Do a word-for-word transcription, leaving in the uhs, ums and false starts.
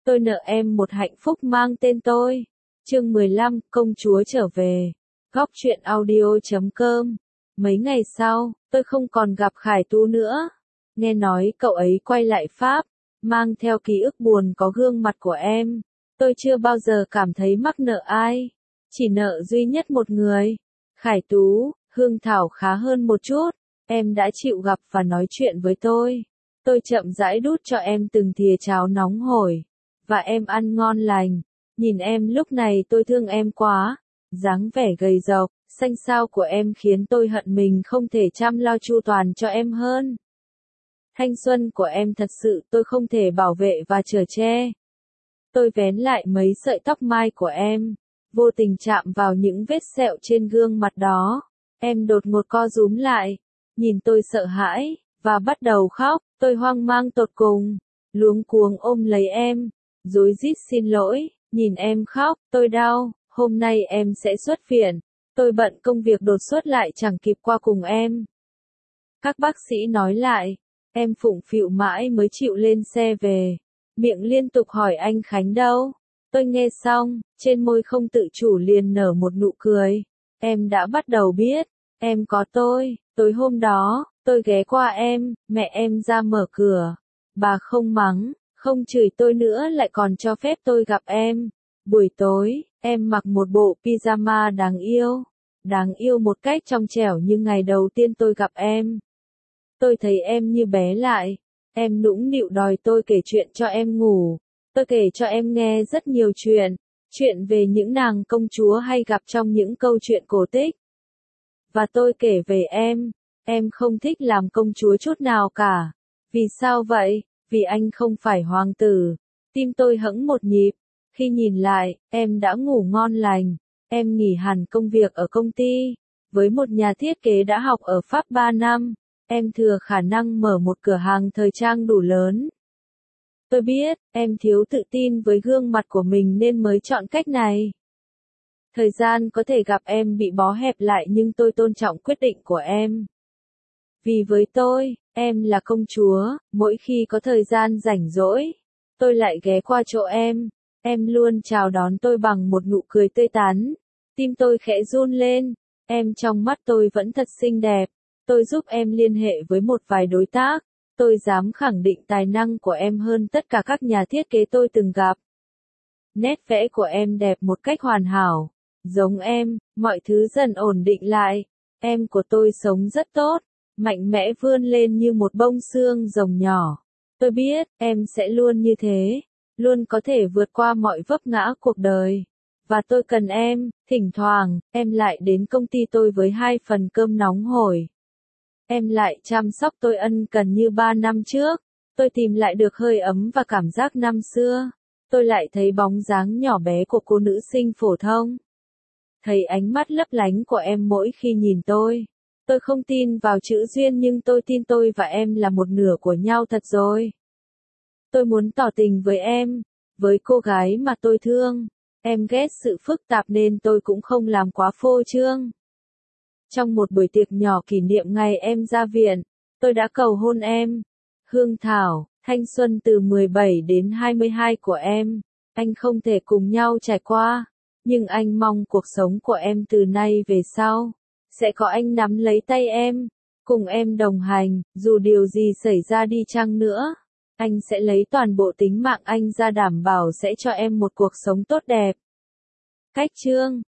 Tôi nợ em một hạnh phúc mang tên tôi. Chương mười lăm, công chúa trở về. Góc truyện audio chấm com. Mấy ngày sau, tôi không còn gặp Khải Tú nữa. Nghe nói cậu ấy quay lại Pháp, mang theo ký ức buồn có gương mặt của em. Tôi chưa bao giờ cảm thấy mắc nợ ai, chỉ nợ duy nhất một người. Khải Tú, Hương Thảo khá hơn một chút, em đã chịu gặp và nói chuyện với tôi. Tôi chậm rãi đút cho em từng thìa cháo nóng hổi, và em ăn ngon lành. Nhìn em lúc này tôi thương em quá, dáng vẻ gầy rộc, xanh xao của em khiến tôi hận mình không thể chăm lo chu toàn cho em hơn. Thanh xuân của em thật sự tôi không thể bảo vệ và chở che. Tôi vén lại mấy sợi tóc mai của em, vô tình chạm vào những vết sẹo trên gương mặt đó. Em đột ngột co rúm lại, nhìn tôi sợ hãi, và bắt đầu khóc. Tôi hoang mang tột cùng, luống cuống ôm lấy em, rối rít xin lỗi. Nhìn em khóc, tôi đau. Hôm nay em sẽ xuất viện. Tôi bận công việc đột xuất lại chẳng kịp qua cùng em. Các bác sĩ nói lại, em phụng phịu mãi mới chịu lên xe về. Miệng liên tục hỏi anh Khánh đâu. Tôi nghe xong, trên môi không tự chủ liền nở một nụ cười. Em đã bắt đầu biết, em có tôi. Tối hôm đó, tôi ghé qua em, mẹ em ra mở cửa. Bà không mắng, không chửi tôi nữa lại còn cho phép tôi gặp em. Buổi tối, em mặc một bộ pyjama đáng yêu. Đáng yêu một cách trong trẻo như ngày đầu tiên tôi gặp em. Tôi thấy em như bé lại. Em nũng nịu đòi tôi kể chuyện cho em ngủ. Tôi kể cho em nghe rất nhiều chuyện. Chuyện về những nàng công chúa hay gặp trong những câu chuyện cổ tích. Và tôi kể về em. Em không thích làm công chúa chút nào cả. Vì sao vậy? Vì anh không phải hoàng tử. Tim tôi hững một nhịp. Khi nhìn lại, em đã ngủ ngon lành. Em nghỉ hẳn công việc ở công ty. Với một nhà thiết kế đã học ở Pháp ba năm. Em thừa khả năng mở một cửa hàng thời trang đủ lớn. Tôi biết, em thiếu tự tin với gương mặt của mình nên mới chọn cách này. Thời gian có thể gặp em bị bó hẹp lại nhưng tôi tôn trọng quyết định của em. Vì với tôi, em là công chúa, mỗi khi có thời gian rảnh rỗi, tôi lại ghé qua chỗ em. Em luôn chào đón tôi bằng một nụ cười tươi tắn. Tim tôi khẽ run lên, em trong mắt tôi vẫn thật xinh đẹp. Tôi giúp em liên hệ với một vài đối tác. Tôi dám khẳng định tài năng của em hơn tất cả các nhà thiết kế tôi từng gặp. Nét vẽ của em đẹp một cách hoàn hảo. Giống em, mọi thứ dần ổn định lại. Em của tôi sống rất tốt, mạnh mẽ vươn lên như một bông xương rồng nhỏ. Tôi biết, em sẽ luôn như thế, luôn có thể vượt qua mọi vấp ngã cuộc đời. Và tôi cần em. Thỉnh thoảng, em lại đến công ty tôi với hai phần cơm nóng hổi. Em lại chăm sóc tôi ân cần như ba năm trước. Tôi tìm lại được hơi ấm và cảm giác năm xưa. Tôi lại thấy bóng dáng nhỏ bé của cô nữ sinh phổ thông. Thấy ánh mắt lấp lánh của em mỗi khi nhìn tôi. Tôi không tin vào chữ duyên nhưng tôi tin tôi và em là một nửa của nhau thật rồi. Tôi muốn tỏ tình với em, với cô gái mà tôi thương. Em ghét sự phức tạp nên tôi cũng không làm quá phô trương. Trong một buổi tiệc nhỏ kỷ niệm ngày em ra viện, tôi đã cầu hôn em. Hương Thảo, thanh xuân từ mười bảy đến hai mươi hai của em, anh không thể cùng nhau trải qua. Nhưng anh mong cuộc sống của em từ nay về sau, sẽ có anh nắm lấy tay em, cùng em đồng hành, dù điều gì xảy ra đi chăng nữa. Anh sẽ lấy toàn bộ tính mạng anh ra đảm bảo sẽ cho em một cuộc sống tốt đẹp. Cách chương